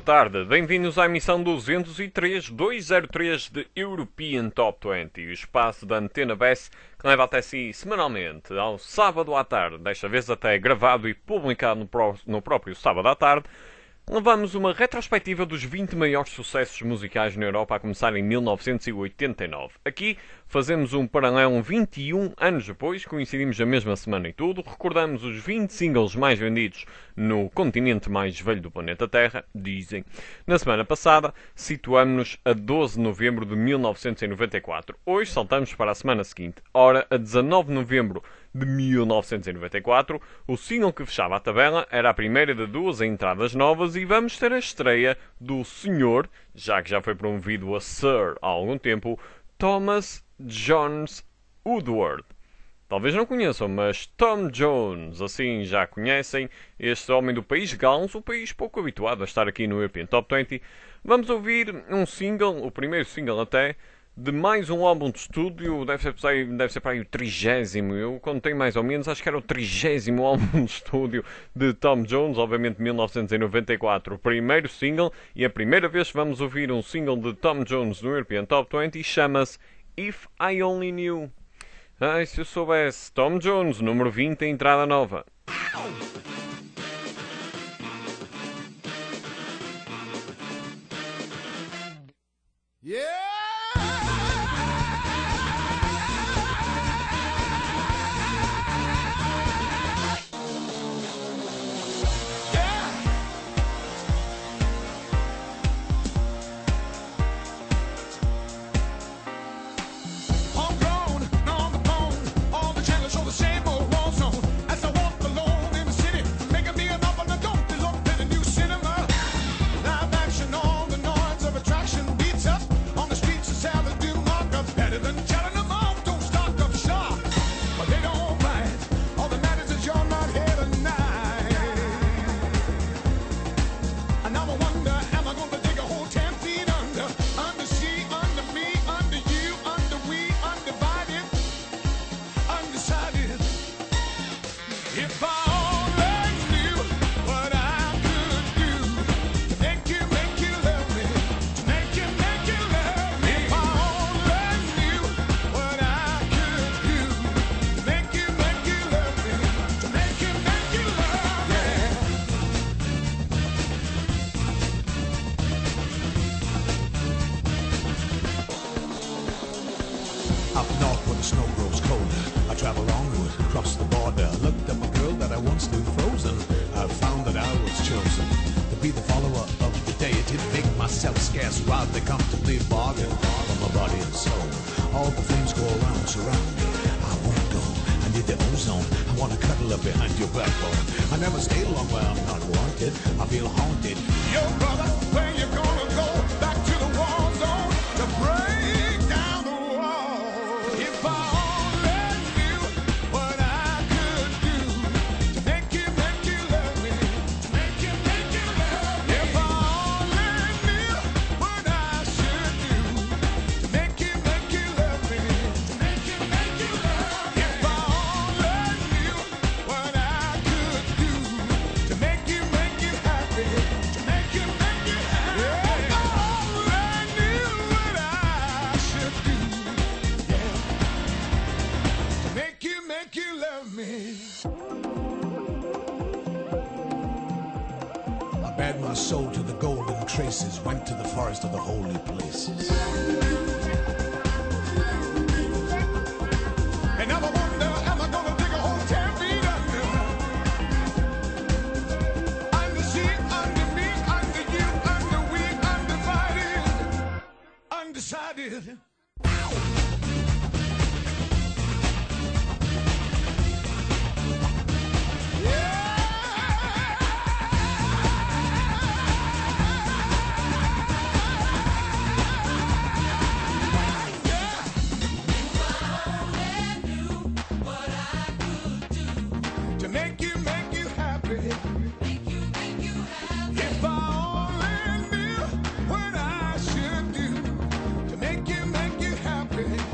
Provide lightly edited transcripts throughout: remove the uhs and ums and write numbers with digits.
tarde, bem-vindos à emissão 203 de European Top 20, o espaço da Antena BES que leva até si semanalmente, ao sábado à tarde, desta vez até gravado e publicado no próprio sábado à tarde. Levamos uma retrospectiva dos 20 maiores sucessos musicais na Europa a começar em 1989. Aqui fazemos um paralelo 21 anos depois, coincidimos a mesma semana e tudo, recordamos os 20 singles mais vendidos no continente mais velho do planeta Terra, dizem. Na semana passada, situamos-nos a 12 de novembro de 1994. Hoje saltamos para a semana seguinte. Ora, a 19 de novembro de 1994, o single que fechava a tabela era a primeira de duas entradas novas e vamos ter a estreia do senhor, já que já foi promovido a Sir há algum tempo, Thomas Jones Woodward. Talvez não conheçam, mas Tom Jones, assim já conhecem, este homem do país Gales, um país pouco habituado a estar aqui no European Top 20. Vamos ouvir um single, o primeiro single até, de mais um álbum de estúdio, deve ser para aí o 30º, eu contei mais ou menos, acho que era o 30º álbum de estúdio de Tom Jones, obviamente 1994, o primeiro single, e a primeira vez que vamos ouvir um single de Tom Jones no European Top 20, chama-se If I Only Knew. Ai, se eu soubesse, Tom Jones, número 20, entrada nova. Yeah! Went to the forest of the holy places. And now I wonder, am I gonna dig a hole 10 feet under? Under she, under me, under you, under we, undivided, undecided. Make you happy.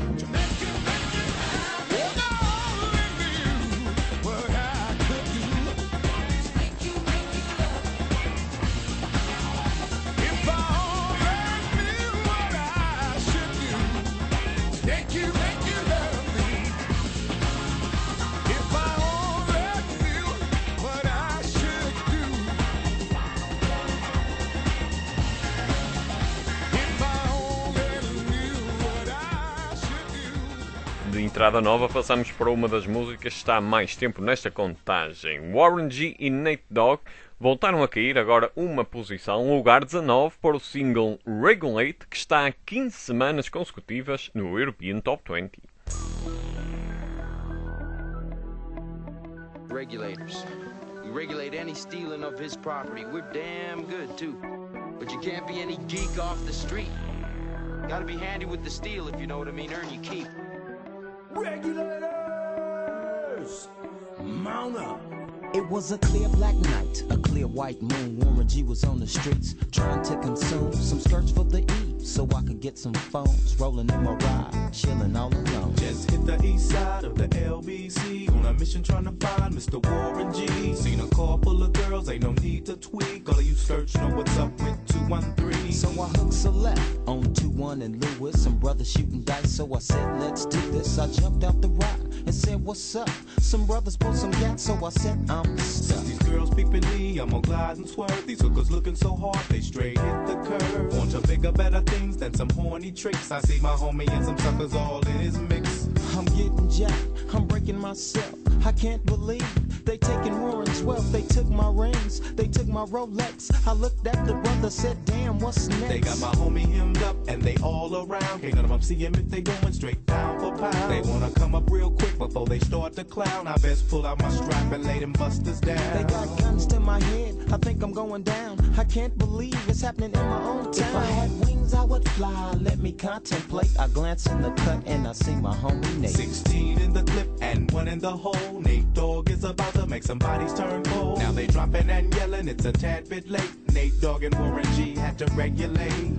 de entrada nova, passamos para uma das músicas que está há mais tempo nesta contagem. Warren G e Nate Dogg voltaram a cair agora uma posição, lugar 19, para o single Regulate, que está há 15 semanas consecutivas no European Top 20. Regulators. We regulate any stealing of his property. We're damn good, too. But you can't be any geek off the street. Gotta be handy with the steel, if you know what I mean. Earn your keep. Regulators! Mount up! It was a clear black night, a clear white moon. Warren G was on the streets, trying to consume some skirts for the E, so I could get some phones. Rolling in my ride, chilling all alone. Just hit the east side of the LBC on a mission trying to find Mr. Warren G. Seen a car full of girls, ain't no need to tweak. All of you search know what's up with 213. So I hooked a left on 21 and Lewis. Some brothers shooting dice, so I said, let's do this. I jumped out the ride and said, what's up? Some brothers pulled some gas, so I said, I'm stuck. These girls peeping me, I'm gonna glide and swerve. These hookers looking so hard, they straight hit the curve. Want to bigger, better things than some horny tricks. I see my homie and some suckers all in his mix. I'm getting jacked, I'm breaking myself. I can't believe they taking Warren's wealth. They took my rings, they took my Rolex. I looked at the brother, said, damn, what's next? They got my homie hemmed up and they all around. Can't none of them see him if they going straight down for pound. They wanna come up real quick before they start to clown. I best pull out my strap and lay them busters down. They got guns to my head, I think I'm going down. I can't believe it's happening in my own town. If I had wings, I would fly, let me contemplate. I glance in the cut and I see my homie Nate. 16 in the clip and 1 in the hole. Nate Dogg is about to make some bodies turn cold. Now they dropping and yelling, it's a tad bit late. Nate Dogg and Warren G had to regulate.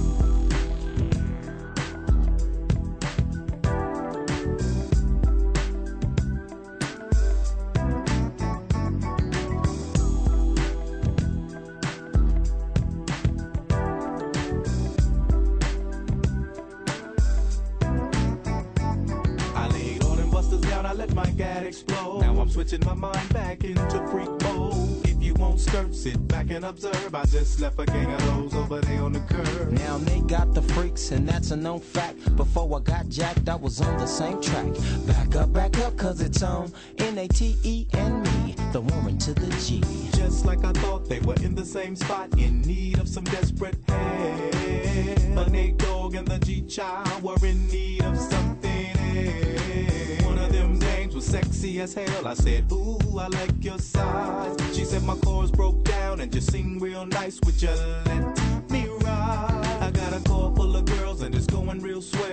I let my gat explode. Now I'm switching my mind back into freak mode. If you won't skirt, sit back and observe. I just left a gang of those over there on the curb. Now they got the freaks and that's a known fact. Before I got jacked, I was on the same track. Back up, cause it's on N-A-T-E and me, the Warren to the G. Just like I thought, they were in the same spot, in need of some desperate help. But Nate Dogg and the G-Child were in need of something else. One of them dames was sexy as hell. I said, ooh, I like your size. She said my chords broke down and just sing real nice. Would you let me ride? I got a car full of girls and it's going real swell.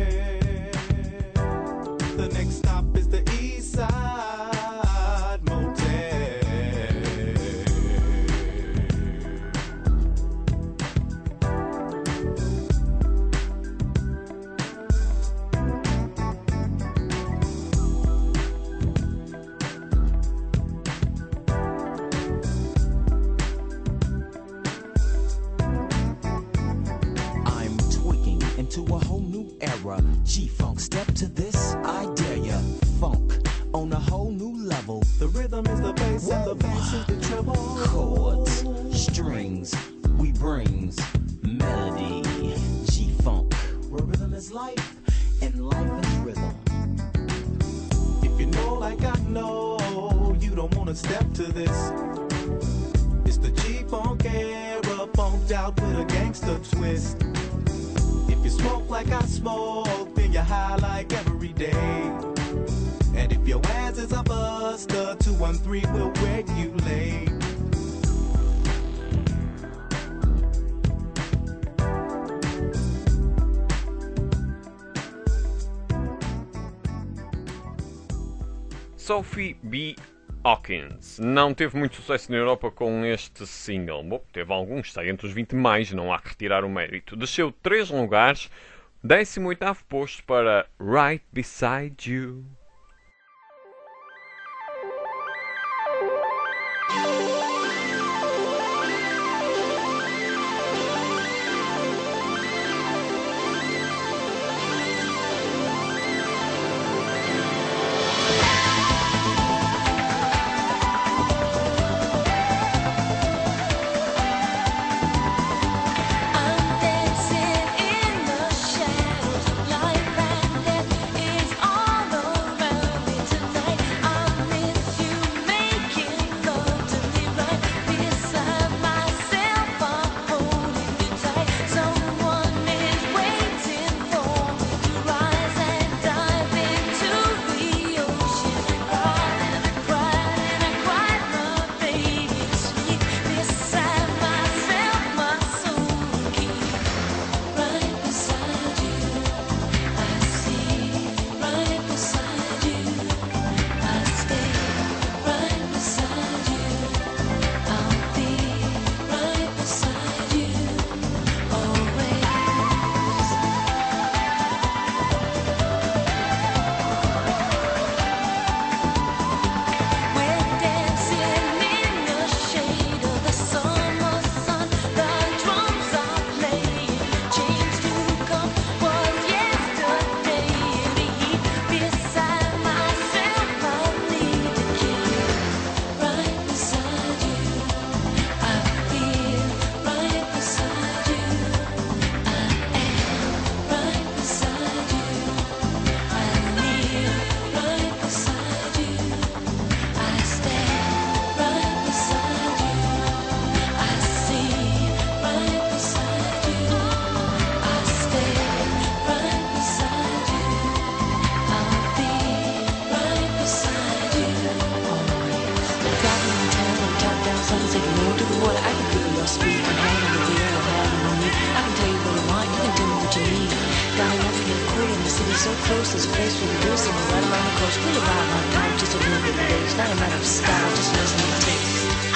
The next stop is the East Side Motel. To a whole new era, G-Funk, step to this, I dare ya. Funk on a whole new level. The rhythm is the bass and the bass is the treble. Chords, strings, we brings melody. G-Funk, where rhythm is life and life is rhythm. If you know like I know, you don't wanna step to this. It's the G-Funk era, funked out with a gangster twist. If you smoke like I smoke, then you're high like every day. And if your ass is a buster, 213 will regulate. Sophie B. Hawkins não teve muito sucesso na Europa com este single. Bom, teve alguns, está entre os 20 mais, não há que retirar o mérito. Desceu 3 lugares, 18º posto para Right Beside You. I'm dancing in the shadows, life and death is on. comfy and cool in the city so close. This place will be real simple right along the coast. We'll arrive on time, just a little bit late. It's not a matter of style, just listening to taste.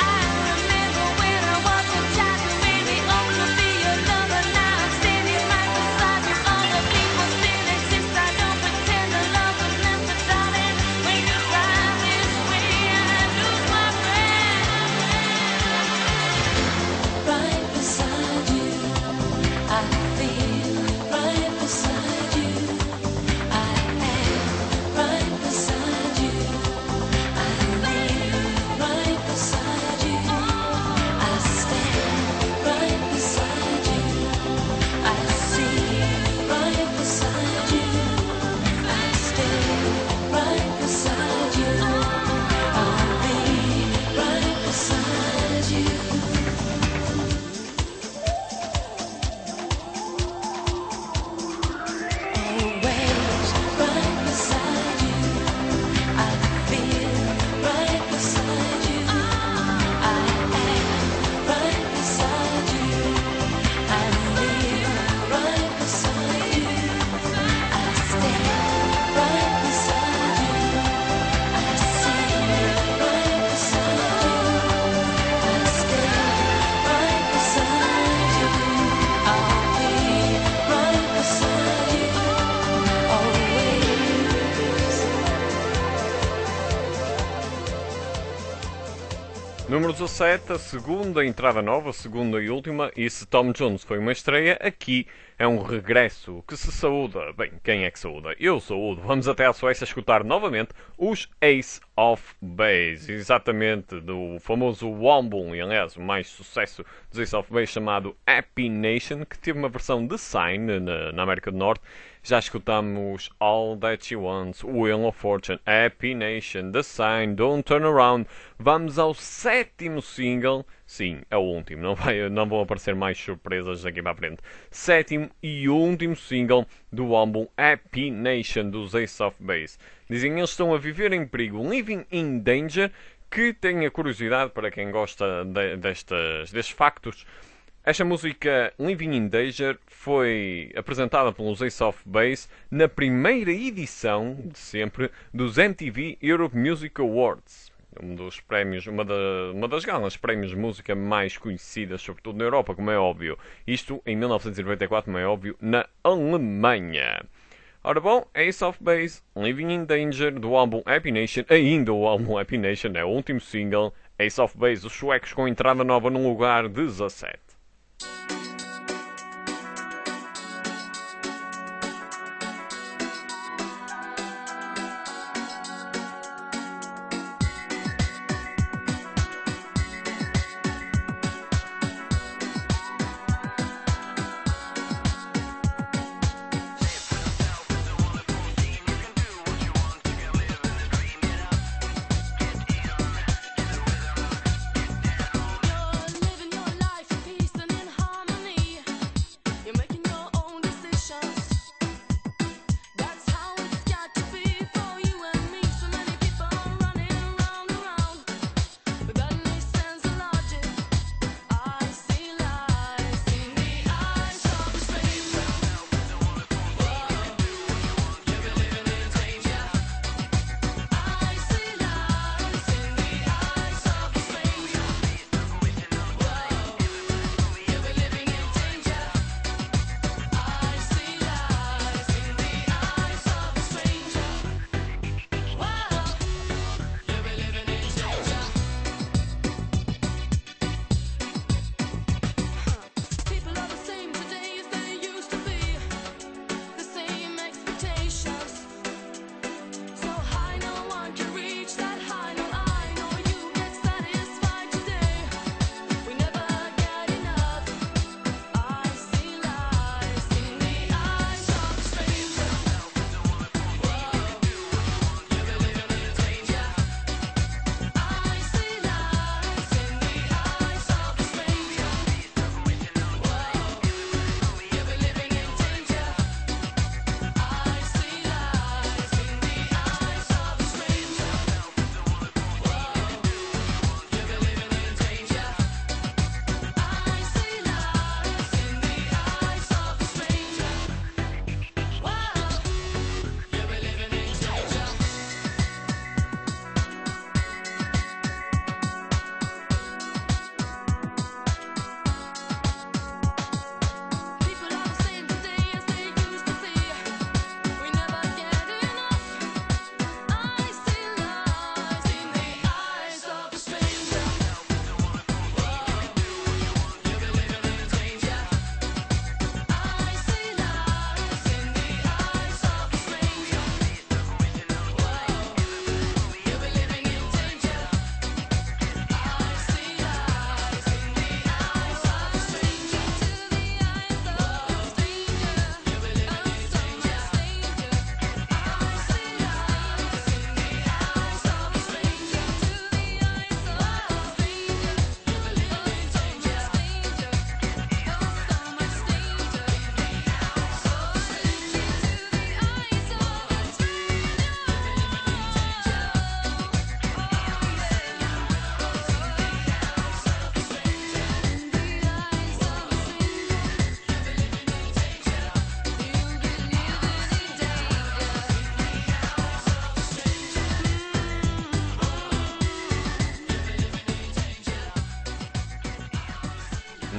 Número 17, a segunda entrada nova, segunda e última, e se Tom Jones foi uma estreia, aqui é um regresso que se saúda. Bem, quem é que saúda? Eu saúdo. Vamos até à Suécia escutar novamente os Ace of Base, exatamente do famoso álbum, e aliás, o mais sucesso dos Ace of Base, chamado Happy Nation, que teve uma versão de Sign na América do Norte. Já escutamos All That She Wants, Wheel of Fortune, Happy Nation, The Sign, Don't Turn Around. Vamos ao sétimo single. Sim, é o último, não vão aparecer mais surpresas daqui para a frente. Sétimo e último single do álbum Happy Nation dos Ace of Base. Dizem que eles estão a viver em perigo, Living in Danger, que tenha curiosidade para quem gosta destes factos. Esta música, Living in Danger, foi apresentada pelos Ace of Base na primeira edição de sempre dos MTV Europe Music Awards. Um dos prémios, uma das galas prémios de música mais conhecidas, sobretudo na Europa, como é óbvio. Isto em 1994, como é óbvio, na Alemanha. Ora bom, Ace of Base, Living in Danger, do álbum Happy Nation. Ainda o álbum Happy Nation é o último single. Ace of Base, os suecos com entrada nova no lugar 17. Living your life in peace.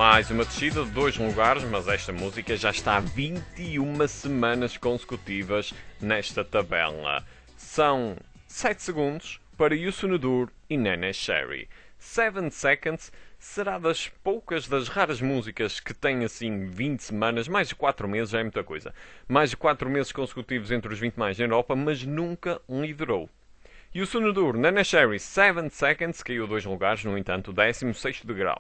Mais uma descida de 2 lugares, mas esta música já está há 21 semanas consecutivas nesta tabela. São 7 segundos para Youssou N'Dour e Nene Cherry. 7 Seconds será das poucas, das raras músicas que tem assim 20 semanas, mais de 4 meses, já é muita coisa. Mais de 4 meses consecutivos entre os 20 mais na Europa, mas nunca liderou. Youssou N'Dour, Nene Cherry, 7 Seconds, caiu 2 lugares, no entanto, 16º degrau.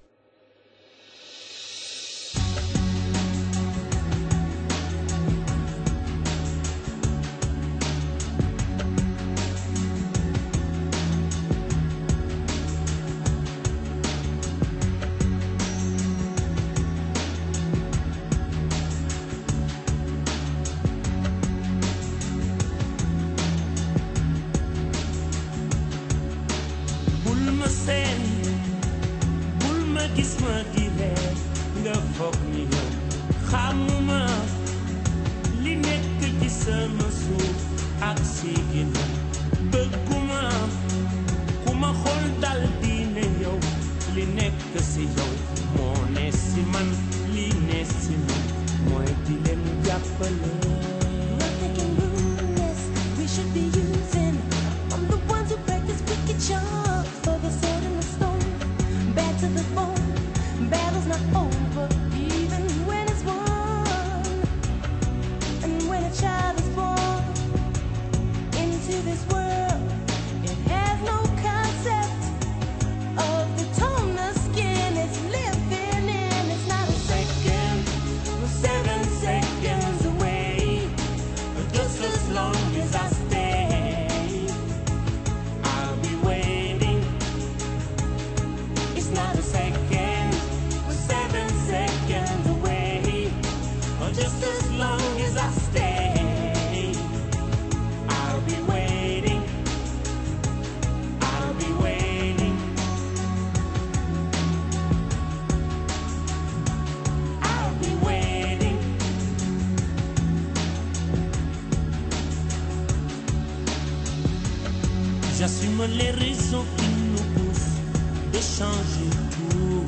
J'assume les raisons qui nous poussent de changer tout.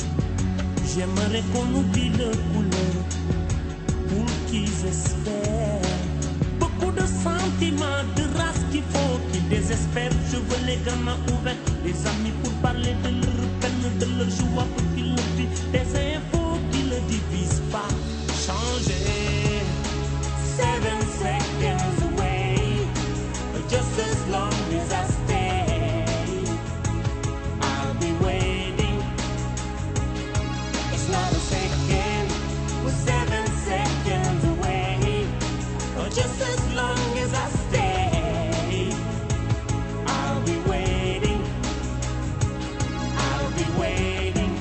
J'aimerais qu'on oublie le couleur pour qu'ils espèrent. Beaucoup de sentiments, de race qu'il faut qu'ils désespèrent. Je veux les gamins ouverts, les amis pour parler de leur peine, de leur joie pour qu'ils le vivent. Des infos qui ne divisent pas. Changer. 7 seconds away, just as long as I stay, I'll be waiting. It's not a second, we're 7 seconds away, just as long as I stay, I'll be waiting. I'll be waiting.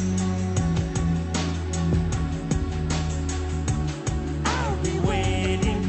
I'll be waiting.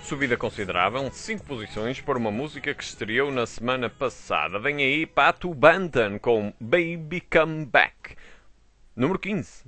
subida considerável, 5 posições, para uma música que estreou na semana passada. Vem aí Pato Banton com Baby Come Back. Número 15.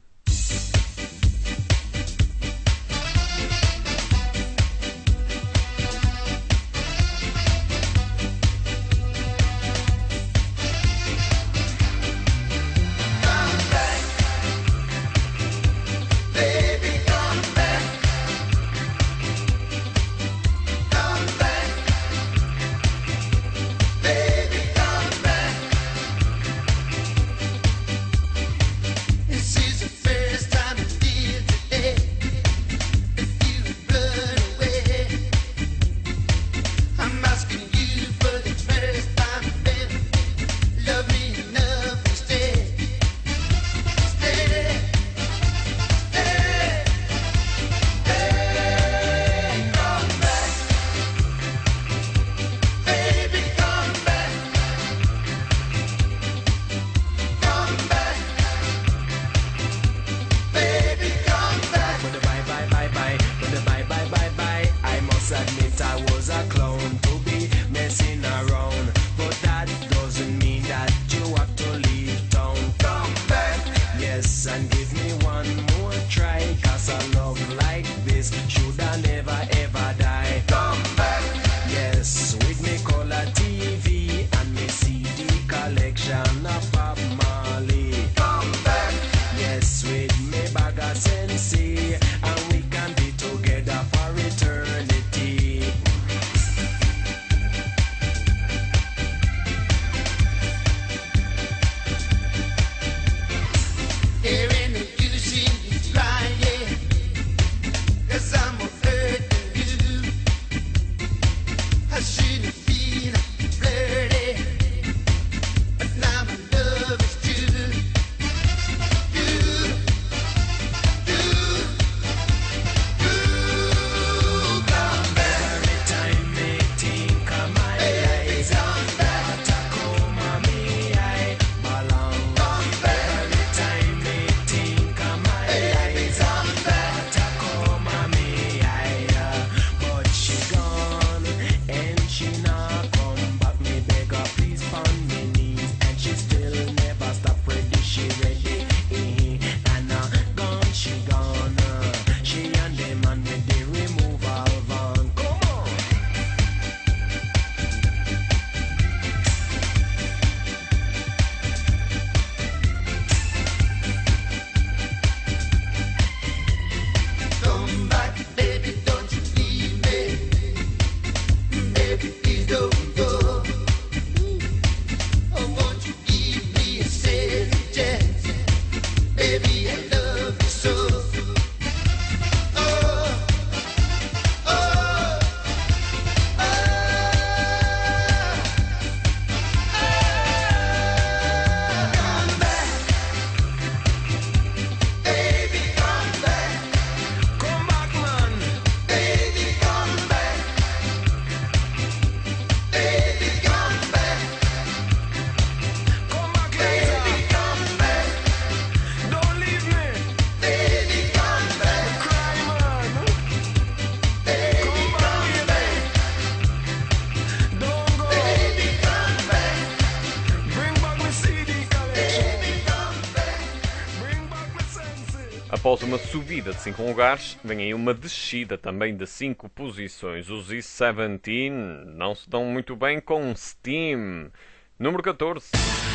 Após uma subida de 5 lugares, vem aí uma descida também de 5 posições. Os E17 não se dão muito bem com Steam. Número 14.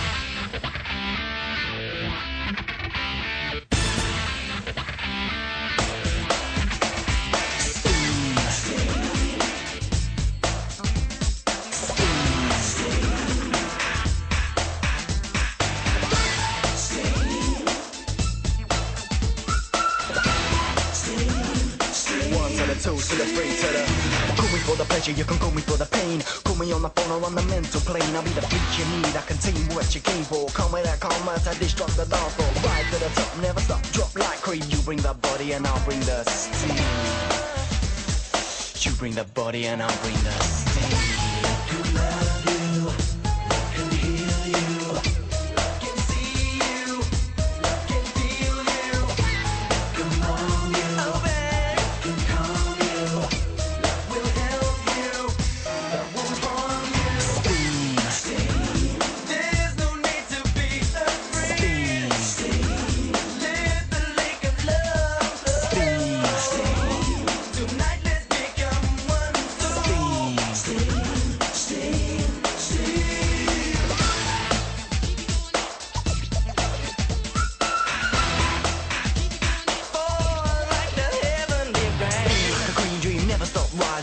Two to the three to the. Call me for the pleasure, you can call me for the pain. Call me on the phone or on the mental plane. I'll be the freak you need, I can tell you what you came for. Come with that calm as I destruct the dance floor. Ride to the top, never stop, drop like cream. You bring the body and I'll bring the steam. You bring the body and I'll bring the steam. To love you, can heal you, can see you, can feel you. Come on, you. Can calm you. Will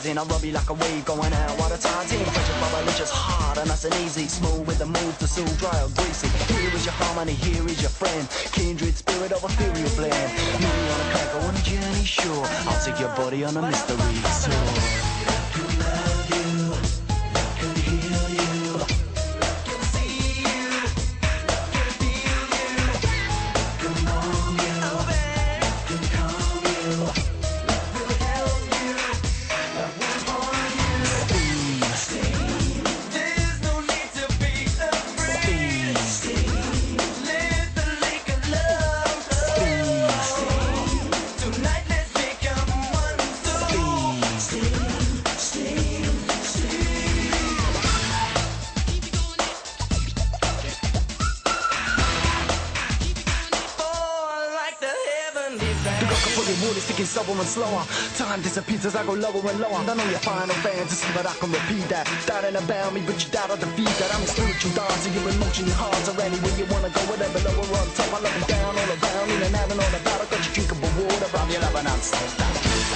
in. I rub you like a wave going out while the tide's in. Pressure for religious hard and nice and easy. Smooth with the move to soothe, dry or greasy. Here is your harmony, here is your friend. Kindred spirit of ethereal blend. Me on a crack, on a journey, sure. I'll take your body on a mystery tour. Slower and slower, time disappears as I go lower and lower. I know your final fantasy, but I can repeat that. Doubting about me, but you doubt I defeat that. I'm a spiritual dancer, your emotion, your hearts are anywhere you wanna go, whatever, lower or on top. I love you down, all around, in and out and all about. I got you drinkable water, but your love and I'm so down.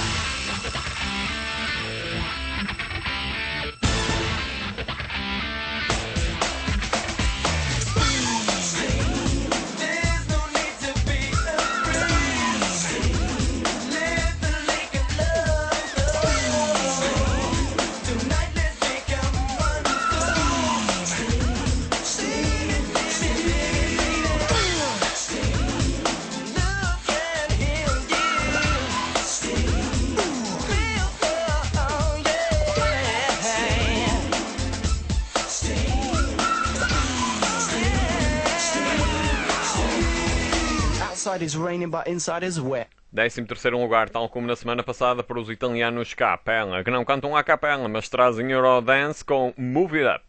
Outside is raining, but inside is wet. 13º lugar, tal como na semana passada, para os italianos Capella, que não cantam a capela, mas trazem Eurodance com Move It Up.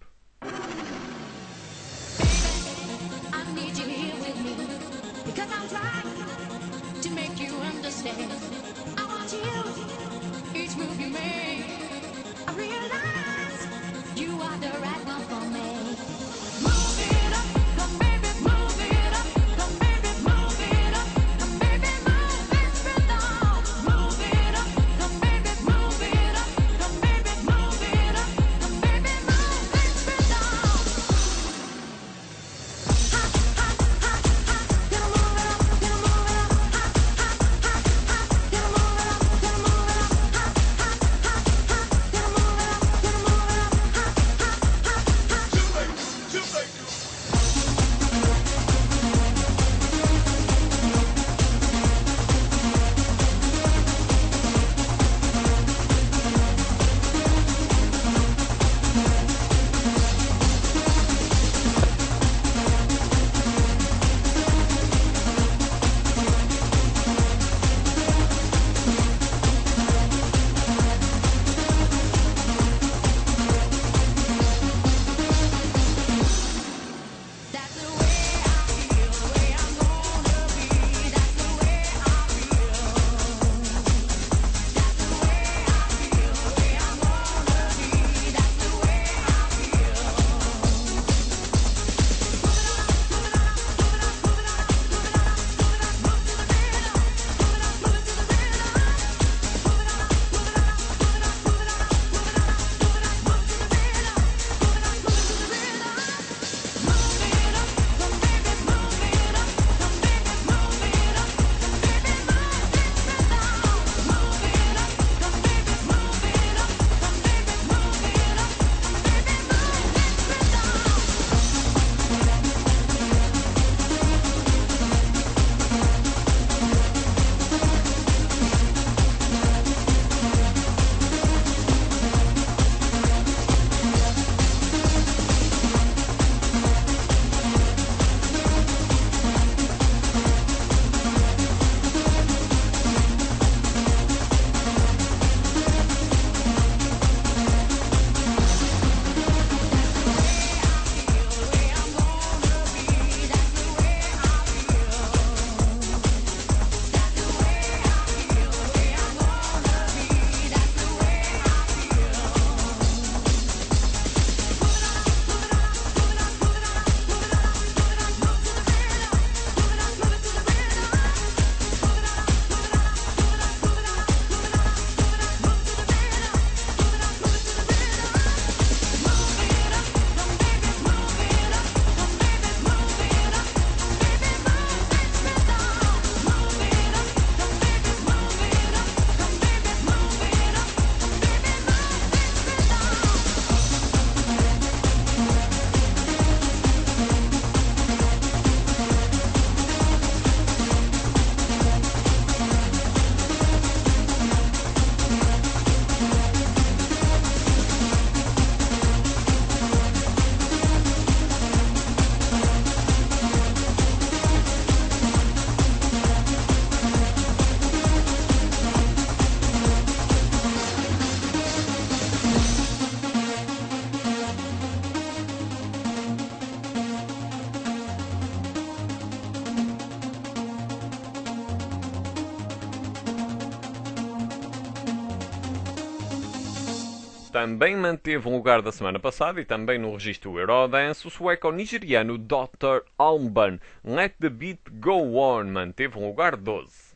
também manteve um lugar da semana passada e também no registro Eurodance. O sueco-nigeriano Dr. Alban, Let the Beat Go On, manteve um lugar 12.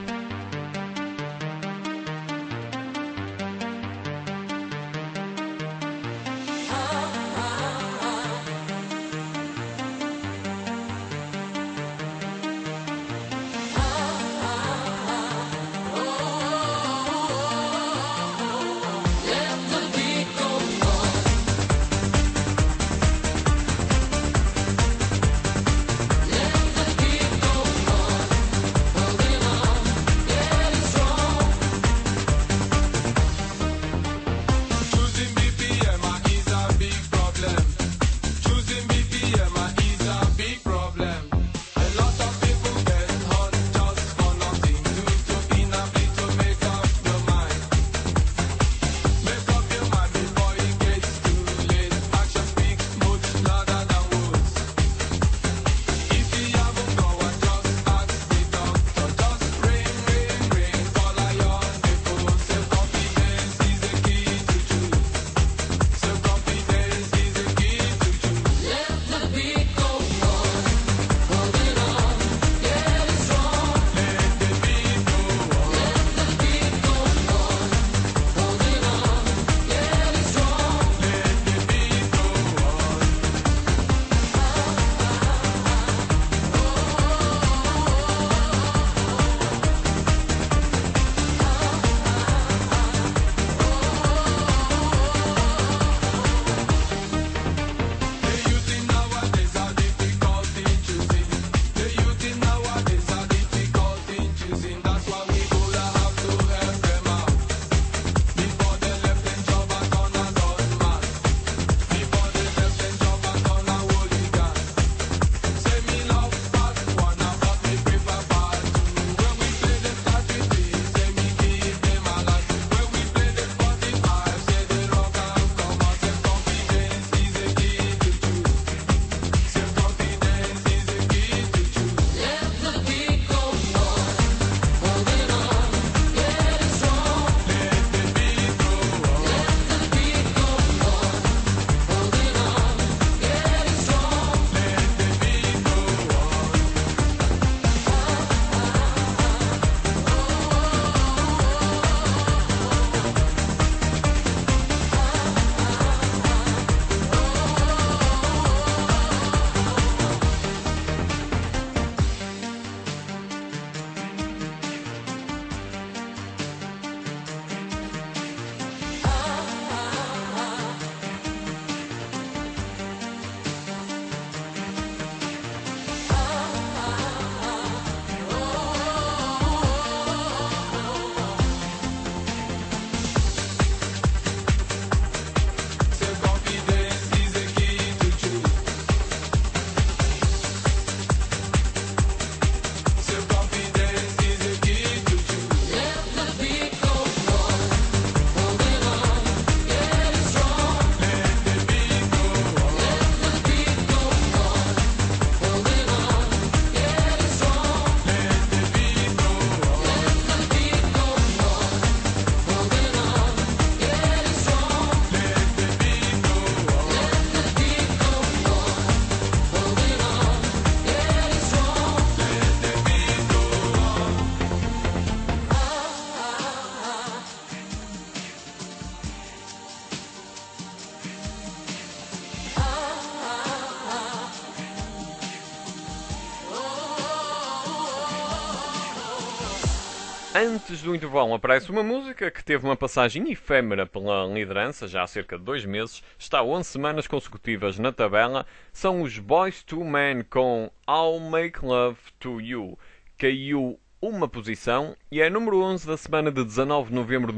Antes do intervalo aparece uma música que teve uma passagem efêmera pela liderança, já há cerca de 2 meses, está 11 semanas consecutivas na tabela, são os Boyz II Men com I'll Make Love to You. Caiu uma posição e é número 11 da semana de 19 de novembro de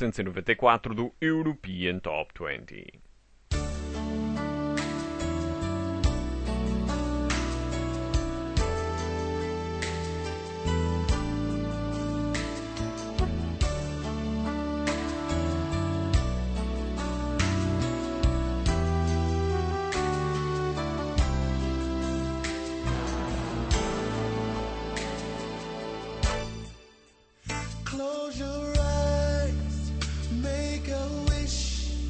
1994 do European Top 20. Close your eyes, make a wish.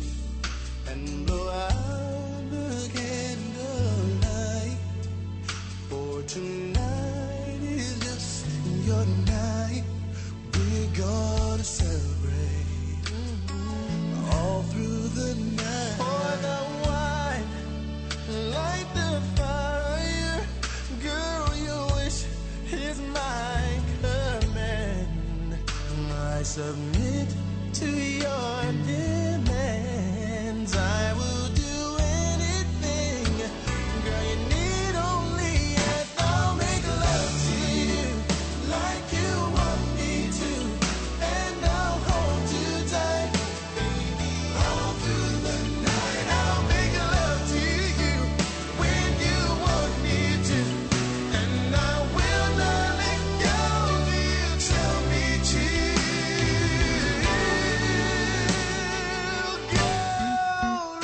and blow out the candlelight. For tonight is just your night. We're gonna celebrate all through the night. Pour the wine, light the fire. Girl, your wish is my command. I submit to your demands. I will do anything. Girl, you need only an I'll make love to you like you want me to, and I'll hold you tight, baby, all through the night. I'll make love to you when you want me to, and I will not let go till you tell me to. Girl,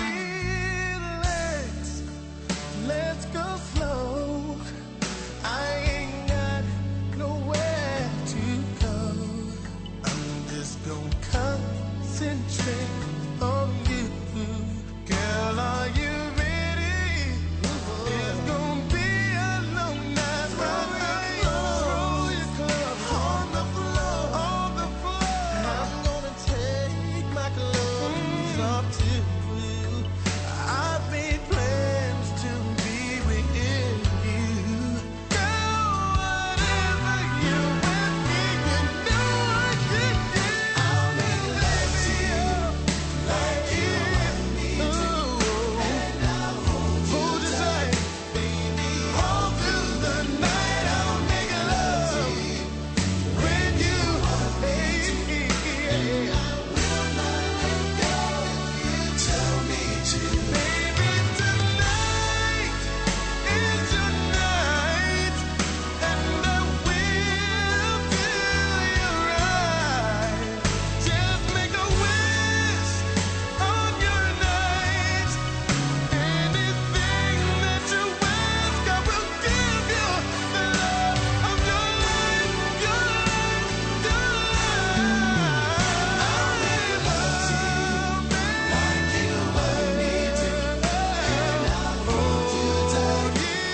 relax, let's go slow. I ain't got nowhere to go. I'm just gonna concentrate on you. Girl, are you ready? It's gonna be a long night. Roll your clothes on the floor. I'm gonna take my clothes off too. I've made plans to be with you. Girl, whatever you want me, you know I can do. I'll make love to you like you want me to, and I'll hold you tight, baby, all through the night. I'll make love to you when you want me to, and I will not let go if you tell me to. Baby, tonight is your night, and I will do you right. Just make a wish on your night. Anything that you ask, I will give you the love of your life, your life, your life. I'll make love to you like you want me to, and I'll hold you tight,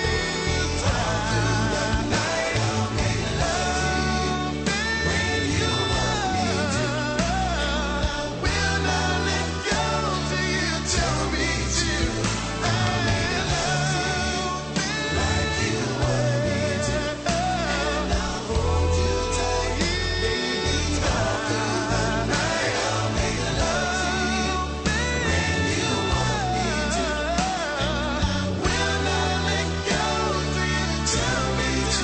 all through the night. I'll make love to you when you want me to, and I will not let go till you tell me to. I'll make love to you like you want me to, and I'll hold you tight, baby, all through the night. I'll make love to you when you want me to, and I will not let go till you tell me to.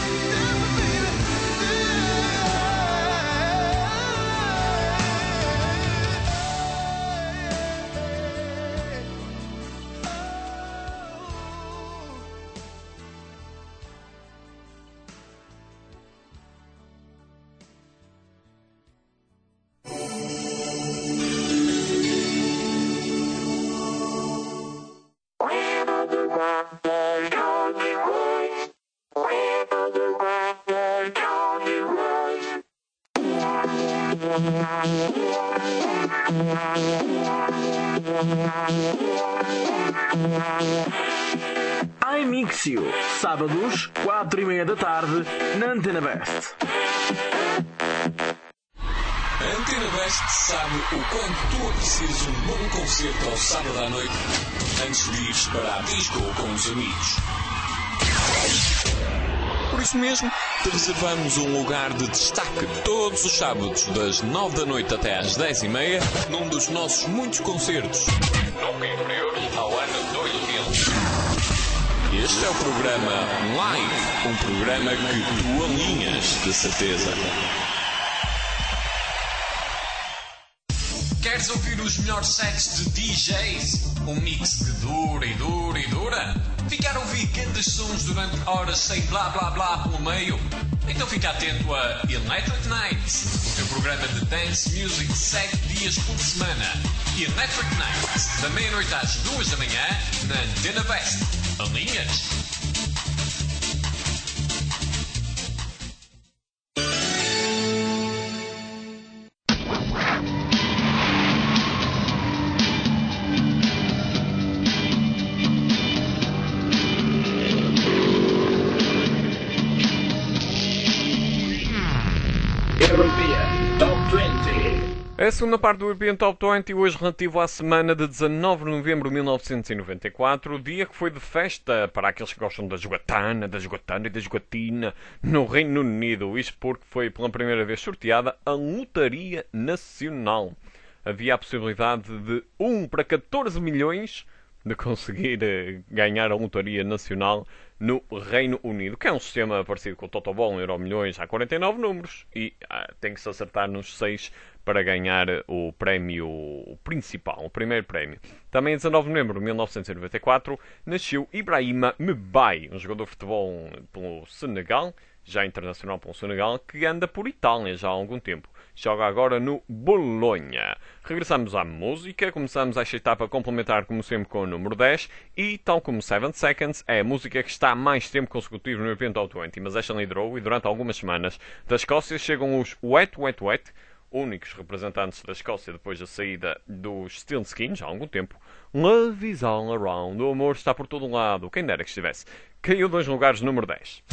iMixio, sábados, 4:30 da tarde, na Antena Best. A Antena Best sabe o quanto tu aprecias um bom concerto ao sábado à noite antes de ires para a disco com os amigos. Por isso mesmo, te reservamos um lugar de destaque todos os sábados, das 9 da noite até às 10:30, num dos nossos muitos concertos, nunca inferiores ao ano 2000. Este é o programa Live, um programa que tu alinhas, de certeza. Queres ouvir os melhores sets de DJs? Um mix que dura e dura e dura? Ficar a ouvir grandes sons durante horas sem blá blá blá pelo meio? Então fica atento a Electric Nights, o teu programa de dance music 7 dias por semana. Electric Nights, da meia-noite às 2 da manhã, na Antena Best. Alinhas? É a segunda parte do European Top 20, hoje relativo à semana de 19 de novembro de 1994, o dia que foi de festa para aqueles que gostam da jogatana e da jogatina no Reino Unido. Isto porque foi pela primeira vez sorteada a Lotaria Nacional. Havia a possibilidade de 1 para 14 milhões de conseguir ganhar a Lotaria Nacional no Reino Unido, que é um sistema parecido com o Totobol, Euromilhões, há 49 números e tem que se acertar nos 6 para ganhar o prémio principal, o primeiro prémio. Também em 19 de novembro de 1994 nasceu Ibrahima Mbaye, um jogador de futebol pelo Senegal, já internacional pelo Senegal, que anda por Itália já há algum tempo. Joga agora no Bolonha. Regressamos à música, começamos esta etapa complementar como sempre com o número 10 e, tal como 7 Seconds, é a música que está há mais tempo consecutivo no European Top 20, mas esta liderou e durante algumas semanas da Escócia chegam os Wet Wet Wet, únicos representantes da Escócia depois da saída dos Steel Skins há algum tempo. Love is all around, o amor está por todo lado, quem dera que estivesse. Caiu 2 lugares, número 10.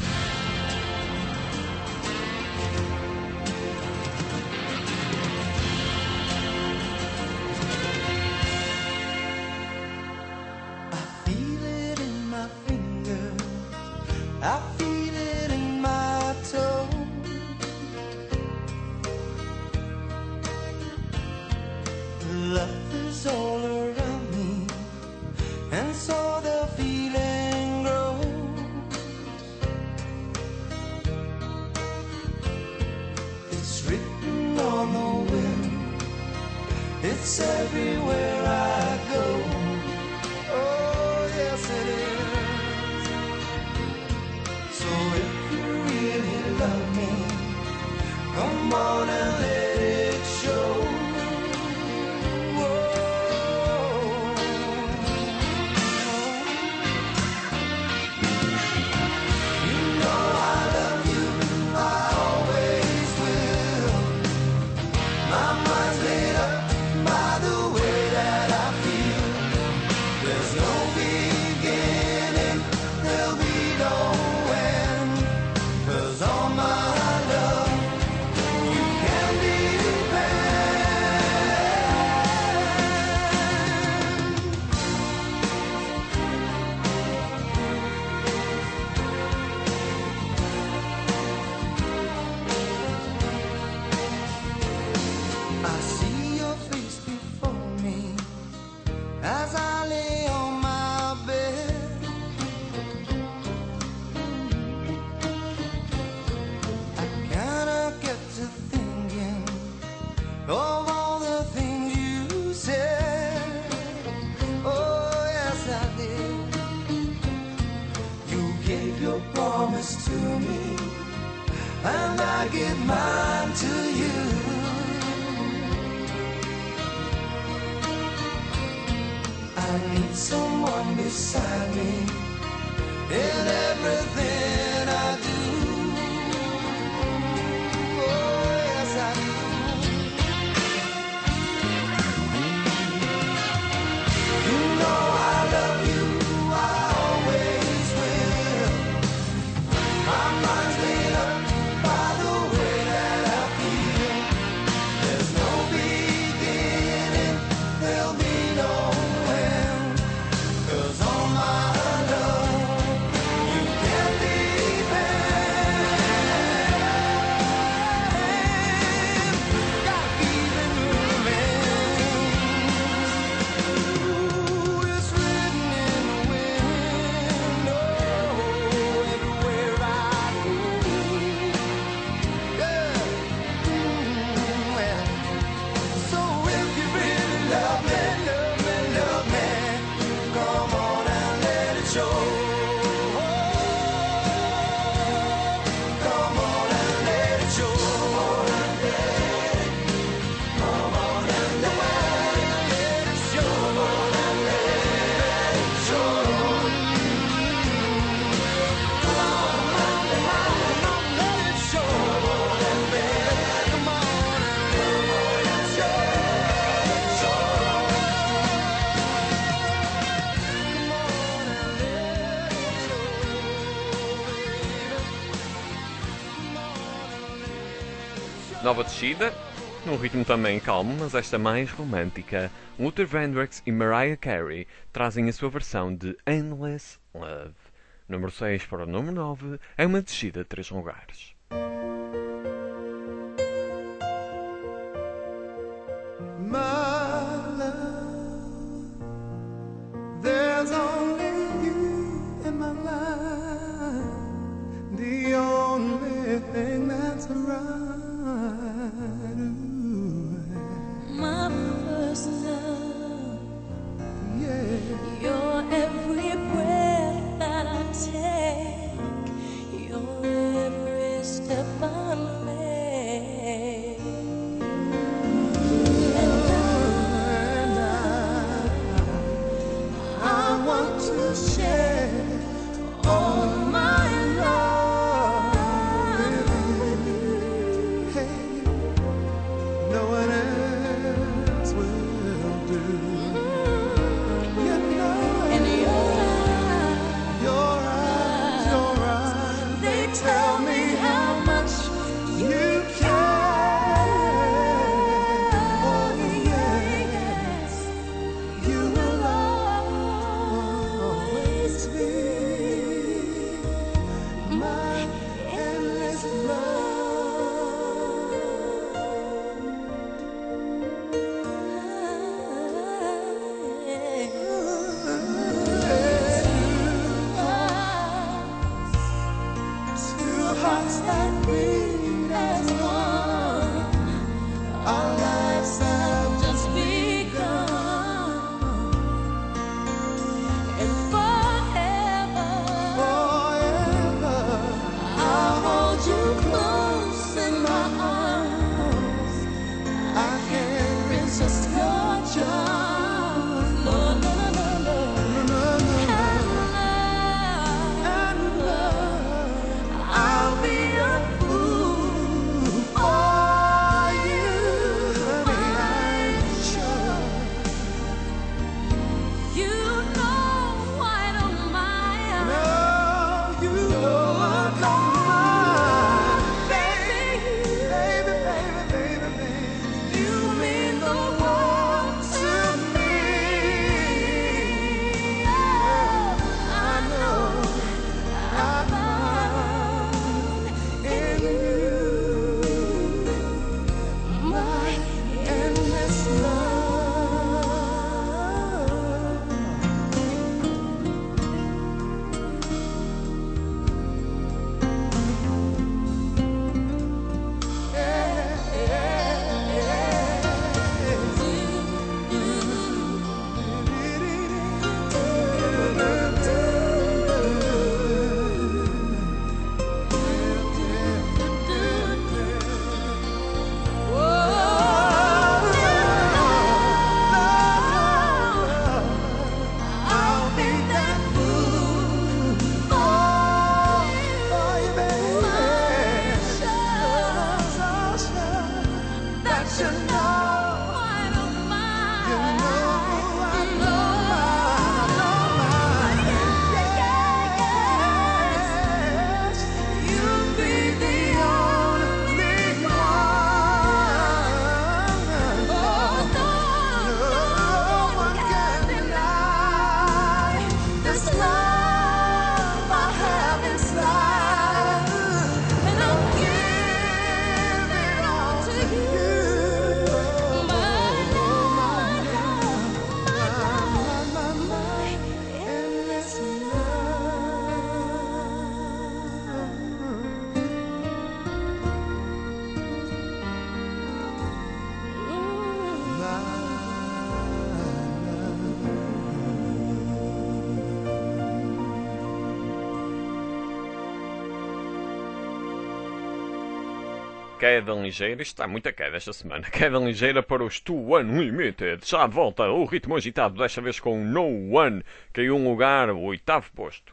I feel it in my toe. Love is all around me, and so the feeling grows. It's written on the wind, it's everywhere I go. Oh, yes it is. So if you really love me, come on and let it show. Whoa. You know I love you, I always will. My mind's made up by the way that I feel. There's no beginning, there'll be no to me, and I give mine to you. I need someone beside me in everything I do. Oh, yes I do. You know I love you, I always will. My mind's made up by the way that I feel. There's no beginning, there'll be no end. 'Cause all my love, you can depend. Got a feeling moving. Ooh, it's written in the wind. Oh, everywhere I go. Yeah. Well, so if you really love me, love me, love me, come on and let it show. Come on and let it show. Come on and let it show. Come on and let it show. Come on and let it show. Come on and let it show. Nova descida, Num ritmo também calmo, mas esta mais romântica, Luther Vandross e Mariah Carey trazem a sua versão de Endless Love. Número 6 para o número 9 é uma descida de 3 lugares. My love, there's only you in my life, the only thing that's right. My first love, Yeah, your every breath that I take, your every step I make. And I want to share all my love with you. hey, no one else will do. You know, And your eyes, they tell me how much you care. Oh, yes, you will always be my endless Two hearts that beat as one. Our lives have just begun. and forever I'll hold you close in my arms. I can't resist your charms. no, no, no, no, no. And love, I'll be a fool for you, honey. I'm sure. You know I don't mind. No, you know I don't mind, baby, baby, baby, baby, baby. You mean the world to me. I know I found in you my endless love. I'll be that fool for you, baby. So sure that you know I don't mind. You know I don't mind. Yes, you'll be the only one. No one can deny this love I have inside, and I'll give it all to you. My endless Queda ligeira, está muita queda esta semana. Queda ligeira para os Two Unlimited. Já de volta, o ritmo agitado, desta vez com No One. Caiu um lugar, o 8º posto.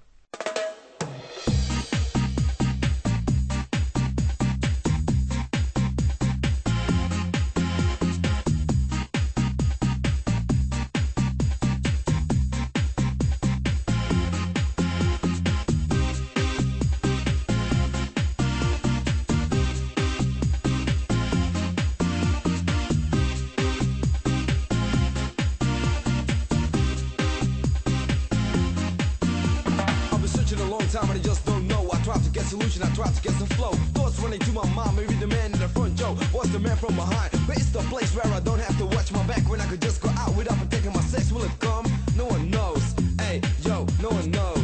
solution, I try to get some flow. Thoughts running through my mind, maybe the man in the front, Joe. What's the man from behind? But it's the place where I don't have to watch my back, when I could just go out without protecting my sex. Will it come? No one knows. Hey, yo, no one knows.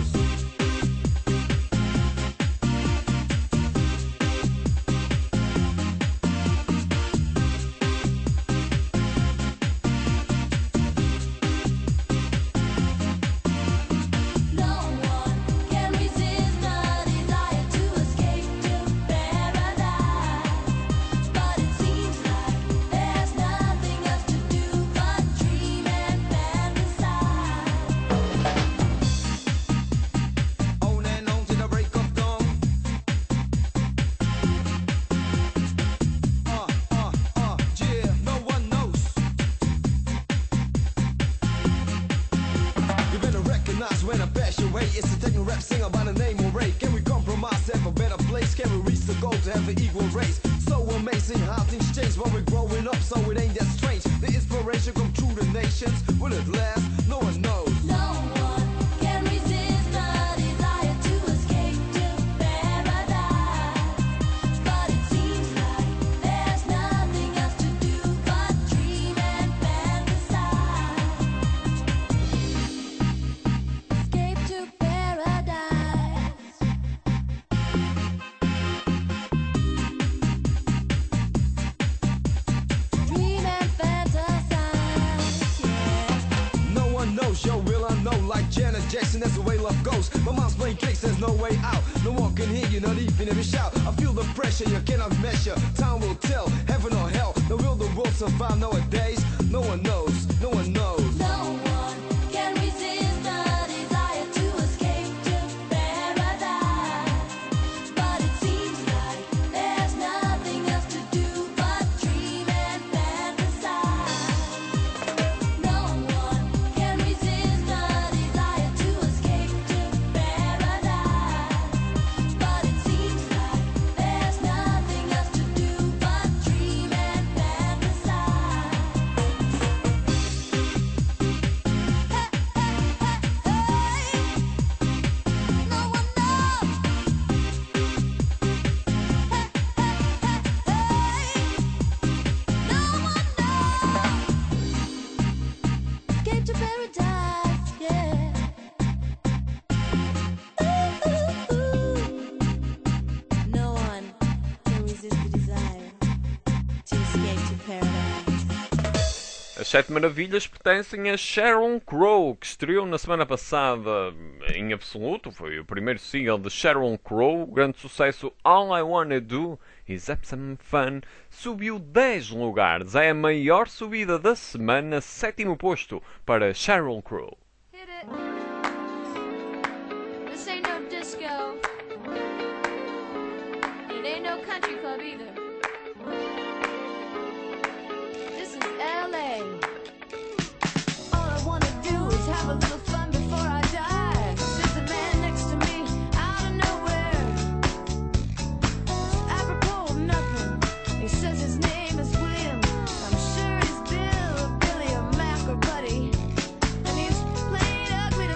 When I pass your way, it's a techno rap singer by the name of Ray. Can we compromise, have a better place? Can we reach the goal to have an equal race? So amazing how things change when we're growing up, so it ain't that strange. The inspiration come through the nations. Will it last? No one knows. No one can resist the desire to escape to paradise. But it seems like there's nothing else to do but dream and fantasize. Escape to paradise. Dream and fantasize, yeah. No one knows, yo, will I know? Like Janet Jackson, that's the way love goes. My mom's playing tricks, there's no way out. No one can hear you, not even if you shout. I feel the pressure, you cannot measure. Time will tell, heaven or hell. Now will the world survive nowadays? No one knows, no one knows. No one can resist the desire to escape to paradise. But it seems like there's nothing else to do but dream and fantasize. No one can resist the desire to escape to paradise. But it seems like there's nothing else to do but dream and fantasize. Escape to paradise, yeah. No one can resist the desire to escape to paradise. As Sete Maravilhas pertencem a Sheryl Crow, que estreou na semana passada em absoluto. Foi o primeiro single de Sheryl Crow. O grande sucesso All I Wanna Do Is Have Some Fun subiu 10 lugares. É a maior subida da semana, 7º posto para Sheryl Crow. Hit it. This ain't no disco. It ain't no country club either. This is LA. All I wanna do is have a little fun before I die. There's a man next to me out of nowhere. Apropos of nothing. He says his name is William. I'm sure he's Bill or Billy or Mac or Buddy. And he's played ugly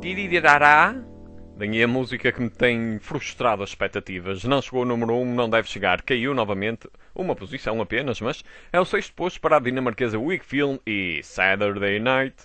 Dirirará. Daí a música que me tem frustrado as expectativas. Não chegou ao número 1, não deve chegar. Caiu novamente, uma posição apenas, mas é o sexto posto para a dinamarquesa Weak-Film e Saturday Night.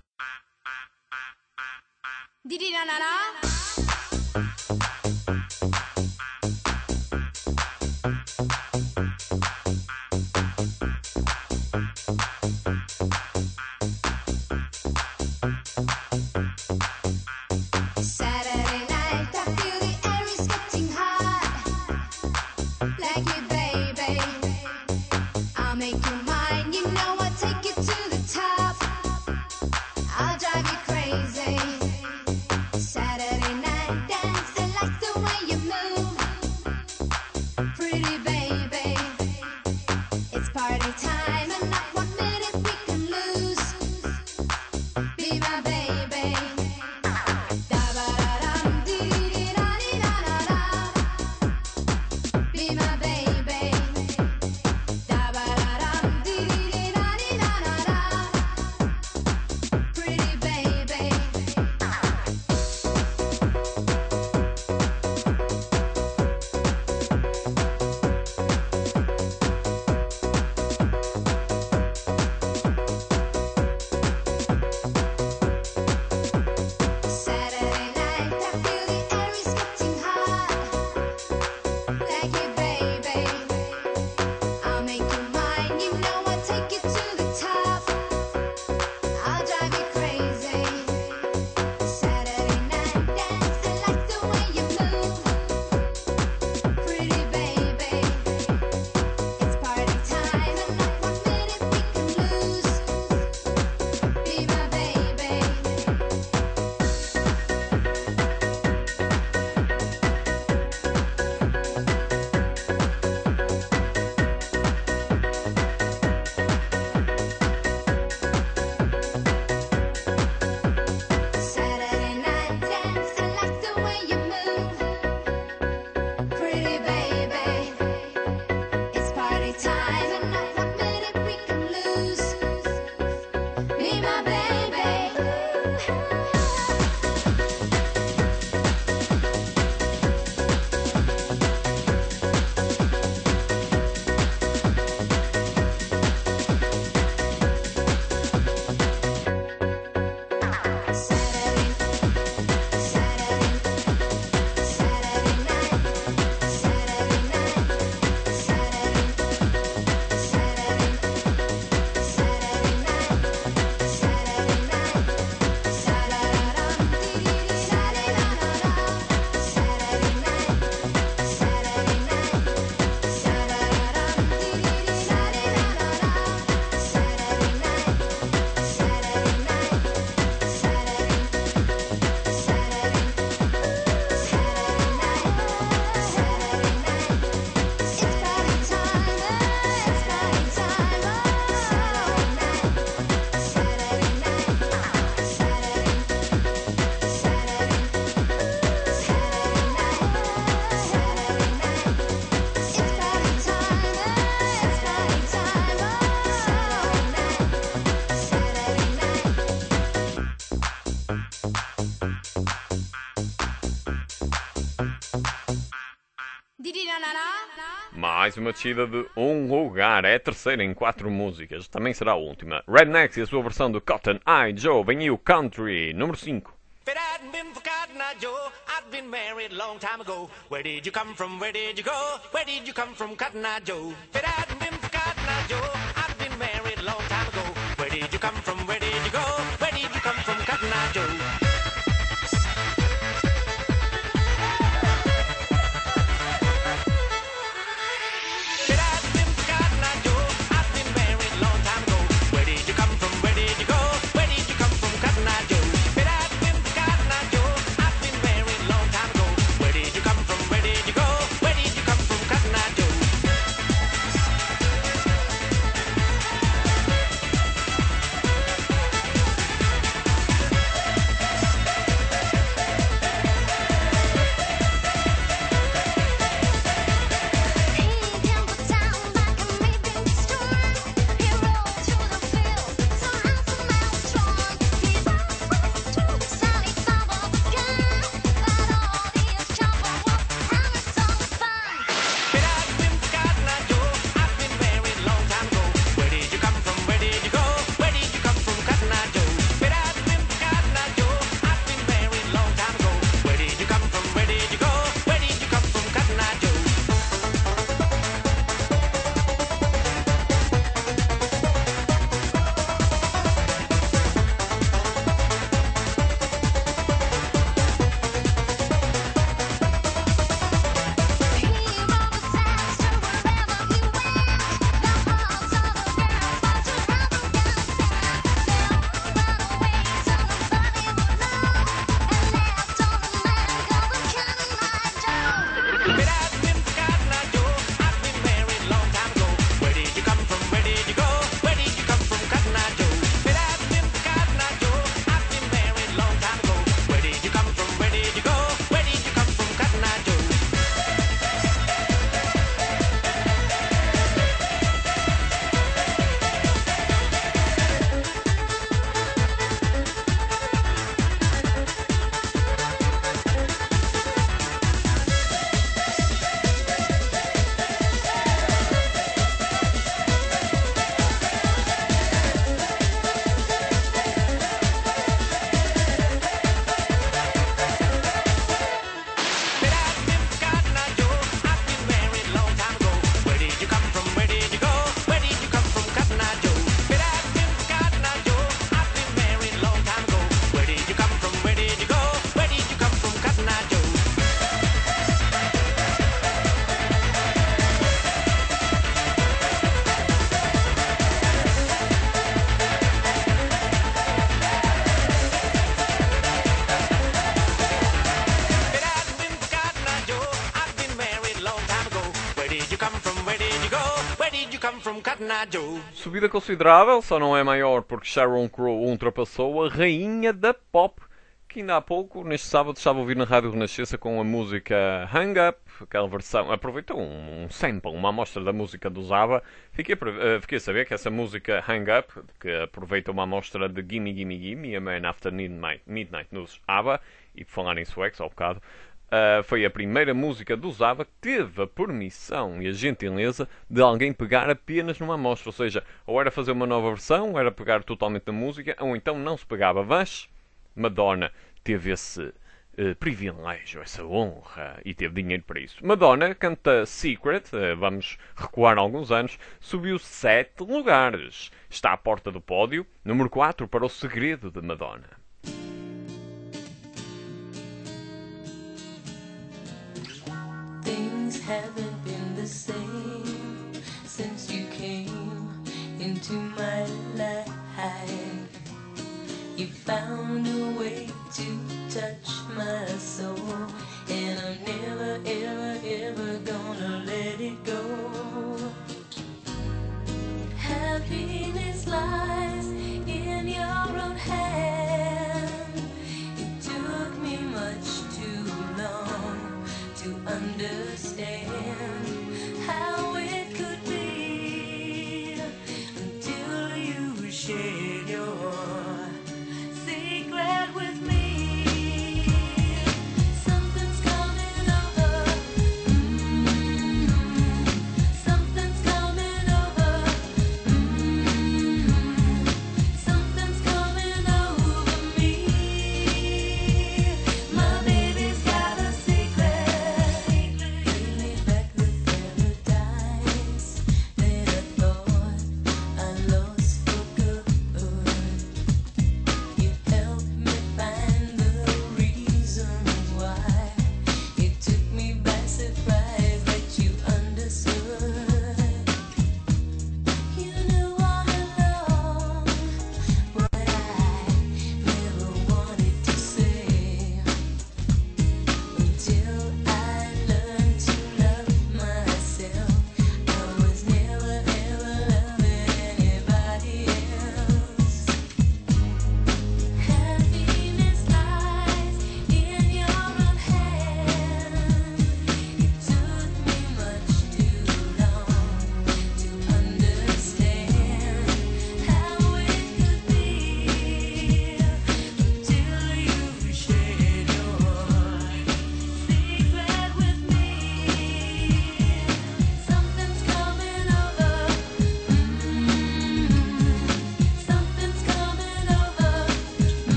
Saturday night, I feel the air is getting hot. Like me, baby, I'll make you mine. You know I'll take you to the top. I'll drive you crazy. Saturday night dance, I like the way you move. Pretty baby, it's party time and not 1 minute we can lose. Be my baby. Be my baby. Pretty baby. Saturday night, I feel the air is getting hot. Like you, baby, I'll make you mine. You know I'll take you to the top. I'll drive you crazy. Saturday night dance, I like the way you move. Pretty baby, it's party time and not 1 minute we can lose. Be my baby. Saturday night dance, I like the way you move. Pretty baby, it's party time and not 1 minute we can lose. Be my baby. Mais uma descida de um lugar. É a terceira em 4 músicas. Também será a última. Rednecks e a sua versão do Cotton Eye Joe. Vem aí o Country, número 5. If it hadn't been for Cotton Eye Joe, I'd been married a long time ago. Where did you come from? Where did you go? Where did you come from, Cotton Eye Joe? If it hadn't been for Cotton Eye Joe, I'd been married a long time ago. Where did you come from? Where did you go? Where did you come from, Cotton Eye Joe? Eye Joe. Subida considerável, só não é maior porque Sheryl Crow ultrapassou a rainha da pop, que ainda há pouco, neste sábado, estava a ouvir na Rádio Renascença com a música Hang Up, aquela versão, aproveitou um sample, uma amostra da música do Zaba. Fiquei a saber que essa música Hang Up, que aproveita uma amostra de Gimme Gimme Gimme, a Man After Midnight nos ABBA, e por falar em suecos ao bocado, foi a primeira música do Zaba que teve a permissão e a gentileza de alguém pegar apenas numa amostra, ou seja, ou era fazer uma nova versão, ou era pegar totalmente na música, ou então não se pegava, mas Madonna teve esse privilégio, essa honra, e teve dinheiro para isso. Madonna canta Secret, vamos recuar alguns anos, subiu 7 lugares. Está à porta do pódio, número 4 para O Segredo de Madonna. Things haven't been the same since you came into my life. You found a way to touch my soul, and I'm never, ever, ever gonna let it go. Happiness lies in your own hand. It took me much too long to understand how it could be until you shared your secret with me. Something's coming over.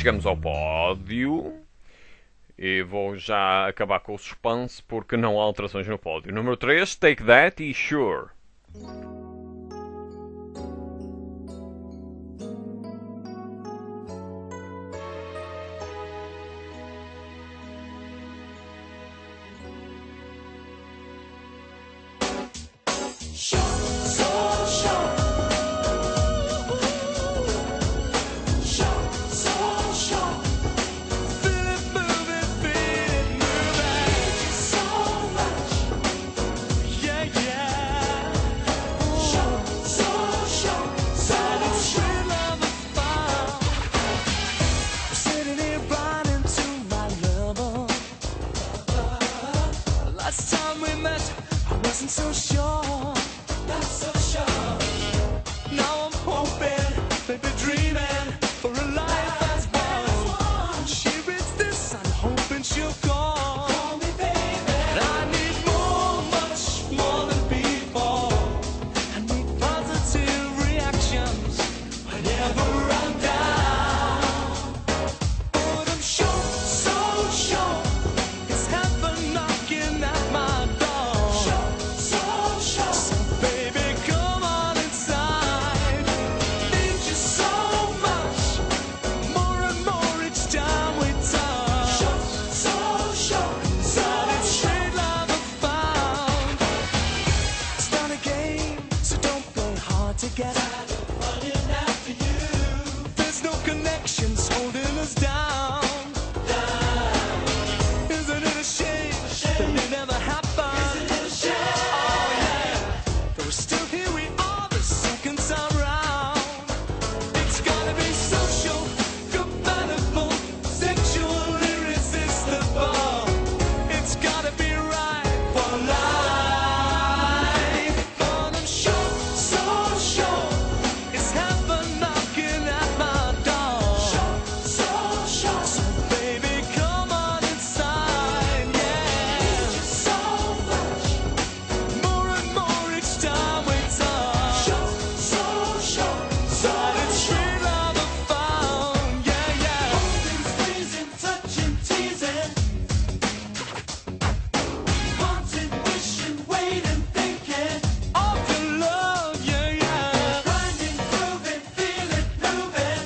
chegamos ao pódio. E vou já acabar com o suspense porque não há alterações no pódio. Número 3, Take That e Sure. So sure, not so sure. Now I'm hoping, maybe dreaming for a life as one. She reads this, I'm hoping she'll call. Call me, baby. I need more, much more than before. I need positive reactions whenever I'm down. But I'm sure, so sure, it's heaven knocking at my door. There's no connections holding us down. Isn't it a shame that it never happened? Oh yeah, but we're still here, we are the second time round. It's gotta be social, compatible, sexual, irresistible. It's gotta be right for life. But I'm sure, so sure, it's heaven knocking at my door. So baby, come on inside, yeah. So much, more and more each time we talk. Solid street love I found, yeah, yeah. Holding, squeezing, touching, teasing. Wanting, wishing, waiting, thinking of your love, yeah, yeah. Grinding, proving, feeling, moving.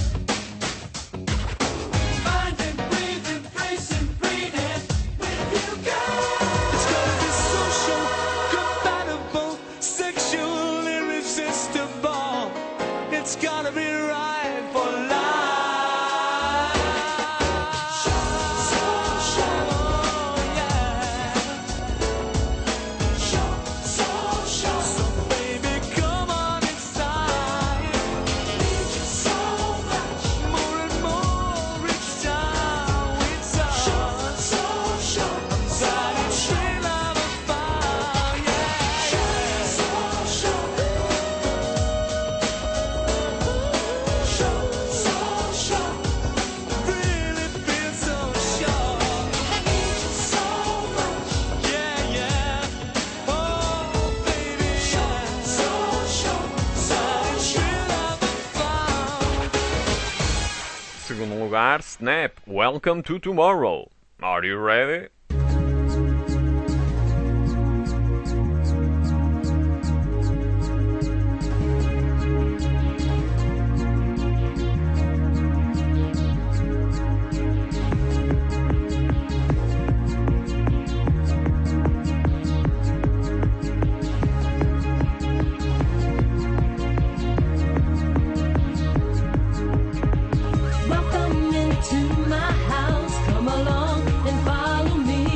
Finding, breathing, bracing, breathing with you, girl. It's gotta be social, compatible, sexual, irresistible. It's gotta be right for life. So baby, come on inside. Need you so much, more and more each time we talk. Solid street love I found, really feel so sure. Need you so much, yeah, yeah. Oh baby, yeah. Solid street love I found. Segundo lugar, Snap, Welcome to Tomorrow. Are you ready? Welcome into my house. Come along and follow me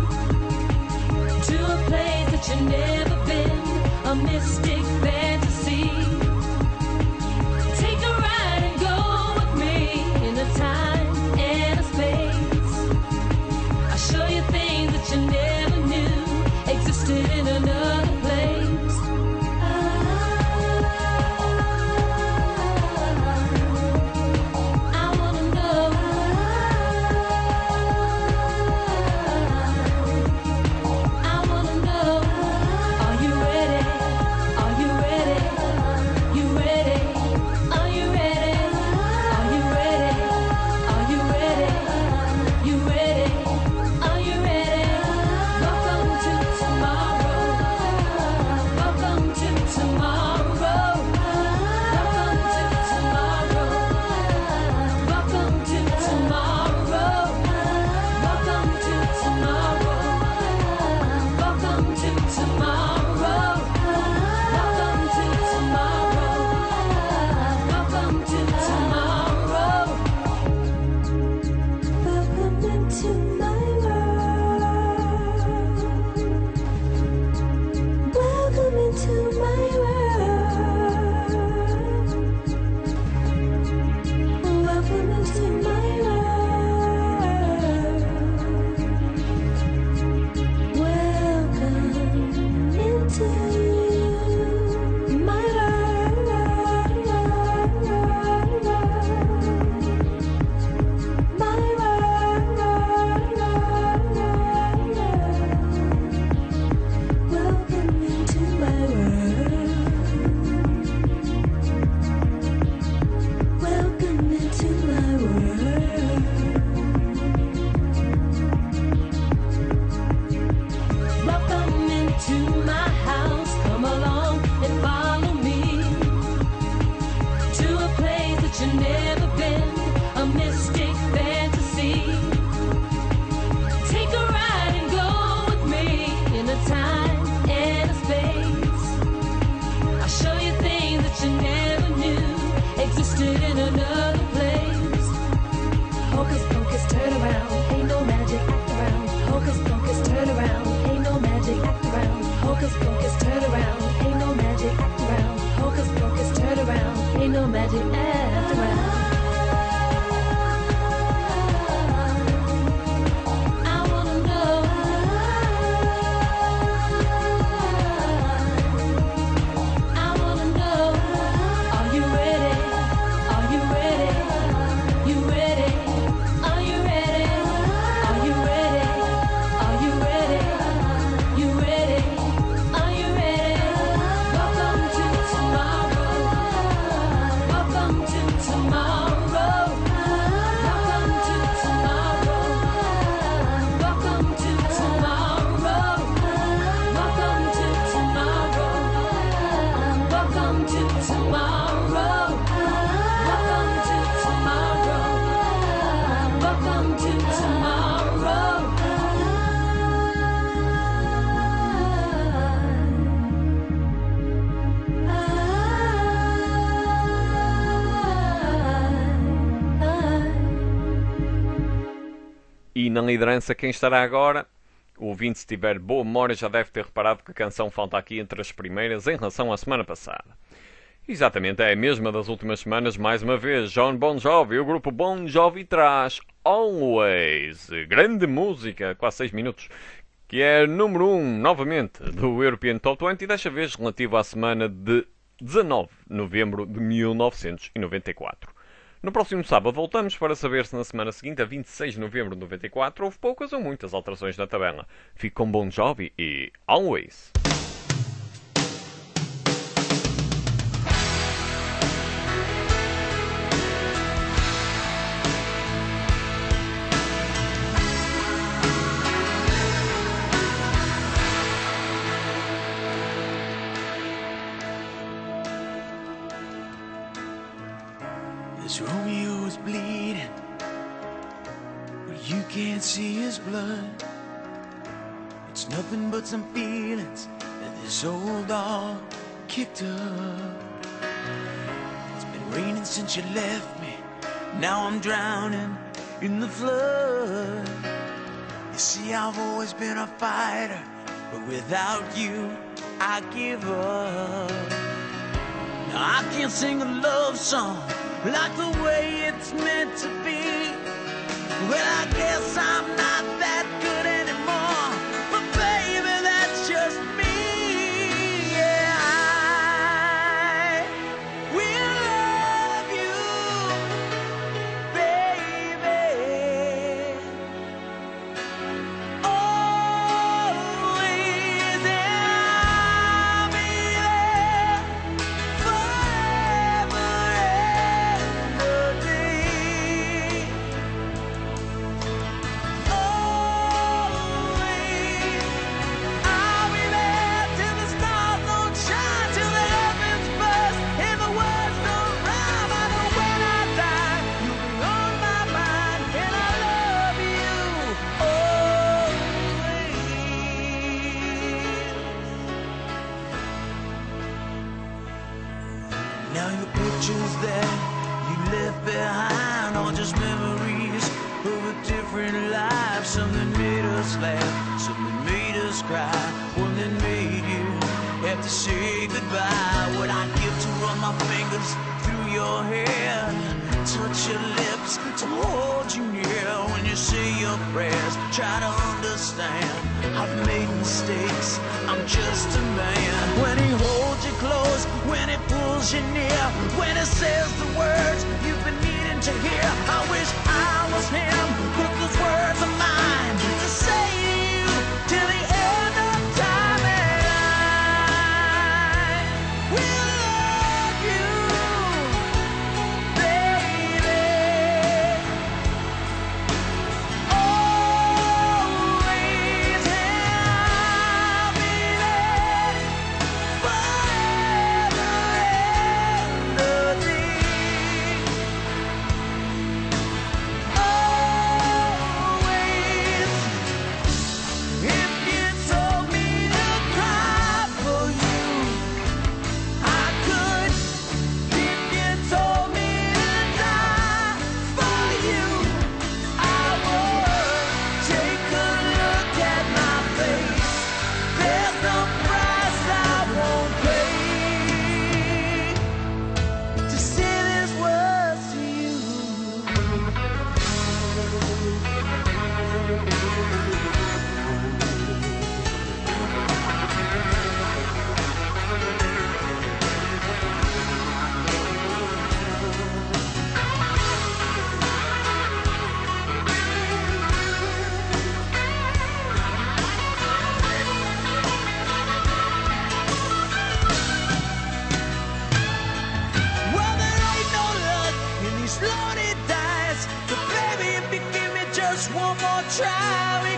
to a place that you've never been, a mystic fantasy. Take a ride and go with me in a time and a space. I'll show you things that you never knew existed in another place. I wanna know. I wanna know. Are you ready? Are you ready at the round. I wanna know. I wanna know. Are you ready? Are you ready? You ready? Are you ready? Are you ready? Are you ready? You ready? Are you ready? Welcome to tomorrow. Welcome to tomorrow. Welcome to tomorrow. Welcome to tomorrow. Welcome to tomorrow. Welcome to tomorrow. Welcome to tomorrow. Welcome to tomorrow. E na liderança quem estará agora? O ouvinte, se tiver boa memória, já deve ter reparado que a canção falta aqui entre as primeiras em relação à semana passada. Exatamente, é a mesma das últimas semanas, mais uma vez, John Bon Jovi. O grupo Bon Jovi traz Always, grande música, quase 6 minutos, que é número 1, novamente, do European Top 20, e desta vez relativo à semana de 19 de novembro de 1994. No próximo sábado voltamos para saber se na semana seguinte, a 26 de novembro de 94, houve poucas ou muitas alterações na tabela. Fique com Bon Jovi e Always. This Romeo is bleeding, but you can't see his blood. It's nothing but some feelings that this old dog kicked up. It's been raining since you left me, now I'm drowning in the flood. You see, I've always been a fighter, but without you, I give up. Now I can't sing a love song like the way it's meant to be. Well, I guess I'm not that good anymore, but baby, that's just me. Yeah, I will love you, baby, always, and I'll be there forever. Now your pictures that you left behind are just memories of a different life. Something made us laugh, something made us cry, one that made you have to say goodbye. What I'd give to run my fingers through your hair, touch your lips, to hold you near when you say your prayers. Try to understand, I've made mistakes, I'm just a man. When he holds you close, when he pulls you near, when he says the words you've been needing to hear, I wish I was him, but those words are mine to say to you till the end of time. And I will love you, baby, always, and I'll be there forever and a day. Well, there ain't no luck in these loaded dice. But baby, if you give me just one more try,